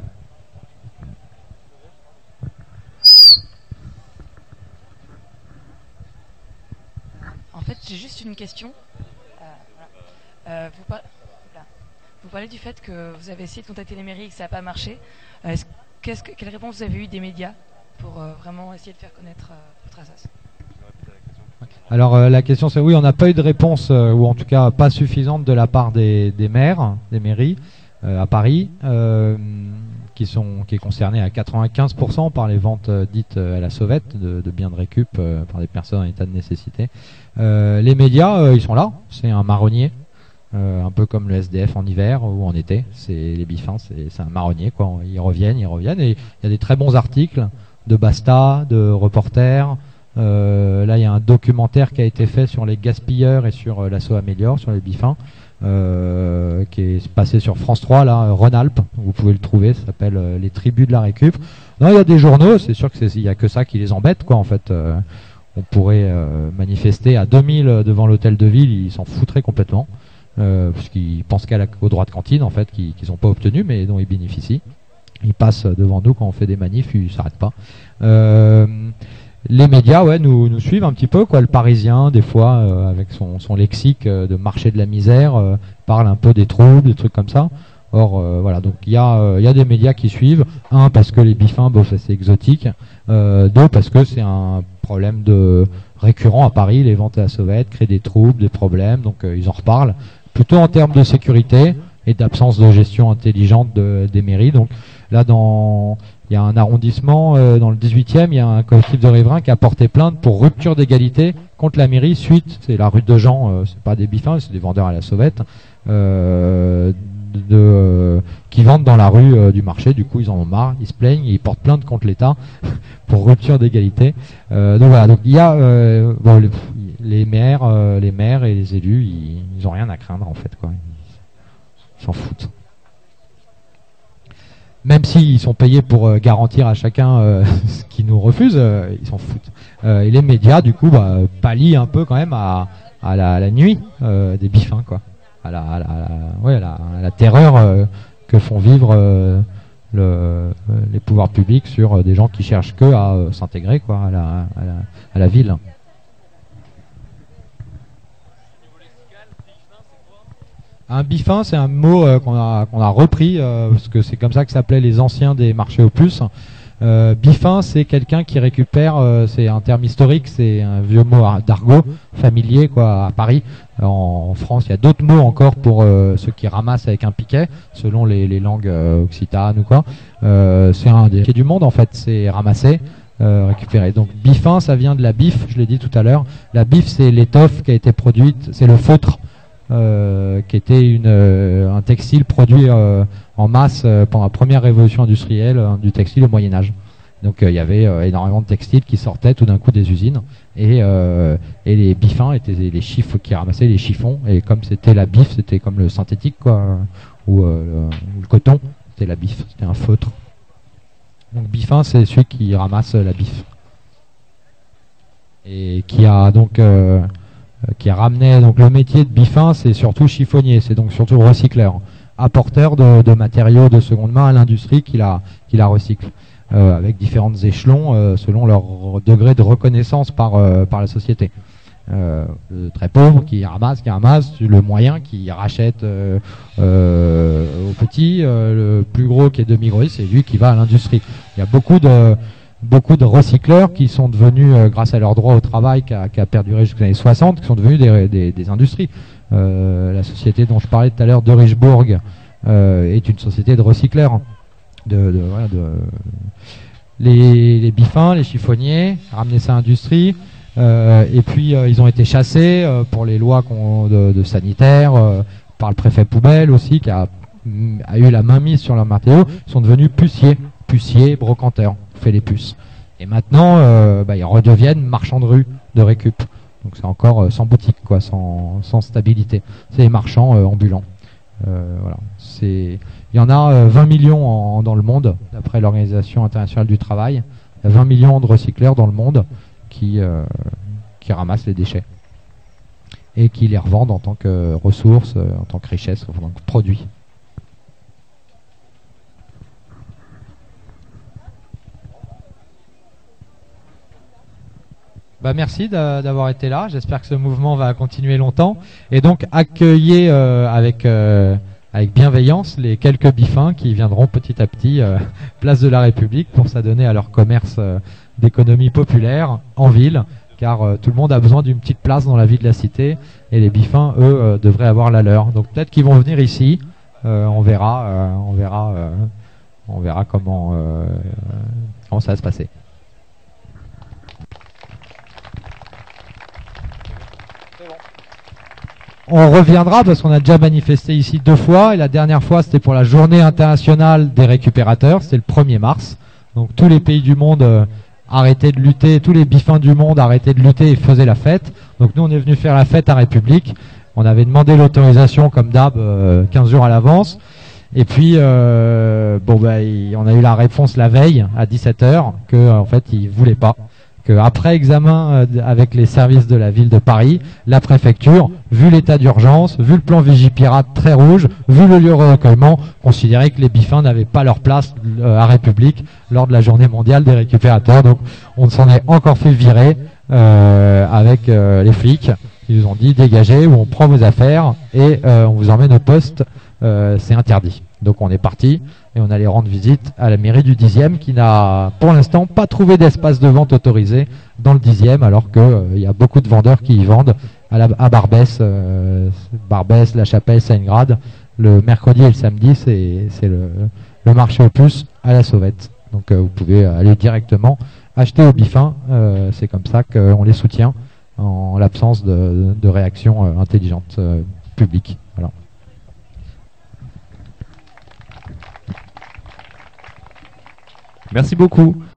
En fait, j'ai juste une question. Euh, voilà. euh, vous, par... vous parlez du fait que vous avez essayé de contacter les mairies et que ça n'a pas marché. Euh, qu'est-ce que... Quelle réponse vous avez eue des médias pour euh, vraiment essayer de faire connaître euh, votre association? Alors euh, la question c'est oui, on n'a pas eu de réponse, euh, ou en tout cas pas suffisante de la part des, des maires, des mairies euh, à Paris. Euh, qui, sont, qui est concerné à quatre-vingt-quinze pour cent par les ventes euh, dites euh, à la sauvette, de, de biens de récup euh, par des personnes en état de nécessité. Euh, les médias, euh, ils sont là, c'est un marronnier, euh, un peu comme le S D F en hiver ou en été. C'est les bifins, c'est un marronnier, quoi. Ils reviennent, ils reviennent, et il y a des très bons articles de Basta, de Reporter. Euh, là, il y a un documentaire qui a été fait sur les gaspilleurs et sur euh, l'assaut Améliore, sur les bifins, euh, qui est passé sur France trois, là, Rhône-Alpes. Vous pouvez le trouver, ça s'appelle euh, Les Tribus de la Récup. Non, il y a des journaux, c'est sûr qu'il n'y a que ça qui les embête, quoi, en fait. Euh, on pourrait euh, manifester à deux mille devant l'hôtel de ville, ils s'en foutraient complètement, euh, puisqu'ils pensent qu'à la, au droit de cantine, en fait, qu'ils n'ont pas obtenu, mais dont ils bénéficient. Ils passent devant nous quand on fait des manifs, ils ne s'arrêtent pas. Euh, les médias, ouais, nous, nous suivent un petit peu, quoi. Le Parisien, des fois, euh, avec son, son lexique euh, de marché de la misère, euh, parle un peu des troubles, des trucs comme ça. Or, euh, voilà, donc il y, euh, y a des médias qui suivent. Un, parce que les bifins, bon, c'est exotique. Euh, deux, parce que c'est un problème de récurrent à Paris. Les ventes à la sauvette créent des troubles, des problèmes, donc euh, ils en reparlent. Plutôt en termes de sécurité et d'absence de gestion intelligente de, des mairies. Donc là, dans il y a un arrondissement, euh, dans le dix-huitième, il y a un collectif de riverains qui a porté plainte pour rupture d'égalité contre la mairie suite, c'est la rue de Jean, euh, c'est pas des bifins, c'est des vendeurs à la sauvette, euh, de, euh, qui vendent dans la rue euh, du marché. Du coup, ils en ont marre, ils se plaignent, ils portent plainte contre l'État pour rupture d'égalité. Euh, donc voilà, donc il y a euh, bon, les, les maires, euh, les maires et les élus, ils, ils ont rien à craindre en fait, quoi. Ils s'en foutent. Même s'ils sont payés pour euh, garantir à chacun euh, ce qu'ils nous refusent, euh, ils s'en foutent. Euh, et les médias, du coup, bah, pallient un peu quand même à, à, la, à la nuit euh, des bifins, quoi. À la, à la, à la, ouais, à la, à la terreur euh, que font vivre euh, le, euh, les pouvoirs publics sur euh, des gens qui cherchent que à euh, s'intégrer, quoi, à la, à la, à la ville. Un bifin, c'est un mot euh, qu'on a, qu'on a repris, euh, parce que c'est comme ça que s'appelaient les anciens des marchés aux puces. Euh, bifin, c'est quelqu'un qui récupère, euh, c'est un terme historique, c'est un vieux mot d'argot familier, quoi, à Paris. En, en France, il y a d'autres mots encore pour euh, ceux qui ramassent avec un piquet, selon les, les langues euh, occitanes ou quoi. Euh, c'est un des pieds du monde, en fait, c'est ramasser. Euh, récupérer. Donc bifin, ça vient de la bif, je l'ai dit tout à l'heure. La bif, c'est l'étoffe qui a été produite, c'est le feutre. Euh, qui était une, euh, un textile produit euh, en masse euh, pendant la première révolution industrielle euh, du textile au Moyen-Âge. Donc il euh, y avait euh, énormément de textiles qui sortaient tout d'un coup des usines, et, euh, et les bifins étaient les chiffres qui ramassaient les chiffons, et comme c'était la bif, c'était comme le synthétique, quoi, ou, euh, le, ou le coton, c'était la bif, c'était un feutre. Donc bifin, c'est celui qui ramasse la bif. Et qui a donc... Euh, qui ramenait donc le métier de bifin, c'est surtout chiffonnier, c'est donc surtout recycleur, apporteur de, de matériaux de seconde main à l'industrie qui la, qui la recycle, euh, avec différents échelons euh, selon leur degré de reconnaissance par, euh, par la société. Euh, le très pauvre qui ramasse, qui ramasse, le moyen qui rachète euh, euh, au petit, euh, le plus gros qui est demi-gros, c'est lui qui va à l'industrie. Il y a beaucoup de beaucoup de recycleurs qui sont devenus, euh, grâce à leur droit au travail qui a, qui a perduré jusqu'aux années soixante, qui sont devenus des, des, des industries. Euh, la société dont je parlais tout à l'heure, de Richebourg, euh, est une société de recycleurs. De, de, voilà, de, les, les bifins, les chiffonniers, ramener ça à l'industrie, euh, et puis euh, ils ont été chassés euh, pour les lois de, de sanitaires, euh, par le préfet Poubelle aussi, qui a, a eu la main mise sur leurs matériaux. Ils sont devenus puciers, puciers, brocanteurs. Fait les puces. Et maintenant, euh, bah, ils redeviennent marchands de rue, de récup. Donc c'est encore euh, sans boutique, quoi, sans, sans stabilité. C'est des marchands euh, ambulants. Euh, voilà. C'est, il y en a euh, vingt millions en, dans le monde, d'après l'Organisation internationale du travail. Il y a vingt millions de recycleurs dans le monde qui, euh, qui ramassent les déchets et qui les revendent en tant que ressources, euh, en tant que richesse, en tant que produit. Bah merci d'avoir été là. J'espère que ce mouvement va continuer longtemps. Et donc accueillez euh, avec euh, avec bienveillance les quelques bifins qui viendront petit à petit euh, place de la République pour s'adonner à leur commerce euh, d'économie populaire en ville, car euh, tout le monde a besoin d'une petite place dans la vie de la cité, et les bifins, eux, euh, devraient avoir la leur. Donc peut-être qu'ils vont venir ici. Euh, on verra. Euh, on verra. Euh, on verra comment, euh, comment ça va se passer. On reviendra parce qu'on a déjà manifesté ici deux fois et la dernière fois c'était pour la journée internationale des récupérateurs, c'était le premier mars. Donc tous les pays du monde euh, arrêtaient de lutter, tous les bifins du monde arrêtaient de lutter et faisaient la fête. Donc nous on est venu faire la fête à République. On avait demandé l'autorisation comme d'hab euh, quinze jours à l'avance. Et puis euh, bon bah il, on a eu la réponse la veille à dix-sept heures que euh, en fait ils voulaient pas. Après examen euh, avec les services de la ville de Paris, la préfecture, vu l'état d'urgence, vu le plan Vigipirate très rouge, vu le lieu de recueillement, considérait que les bifins n'avaient pas leur place euh, à République lors de la journée mondiale des récupérateurs. Donc on s'en est encore fait virer euh, avec euh, les flics. Ils nous ont dit dégagez ou on prend vos affaires et euh, on vous emmène au poste, euh, c'est interdit. Donc on est parti et on allait rendre visite à la mairie du dixième qui n'a pour l'instant pas trouvé d'espace de vente autorisé dans le dixième alors qu'il euh, y a beaucoup de vendeurs qui y vendent à, la, à Barbès, euh, Barbès, La Chapelle, Stalingrad. Le mercredi et le samedi c'est, c'est le, le marché aux puces à la Sauvette. Donc euh, vous pouvez aller directement acheter au bifin, euh, c'est comme ça qu'on les soutient en l'absence de, de réaction euh, intelligente euh, publique. Voilà. Merci beaucoup.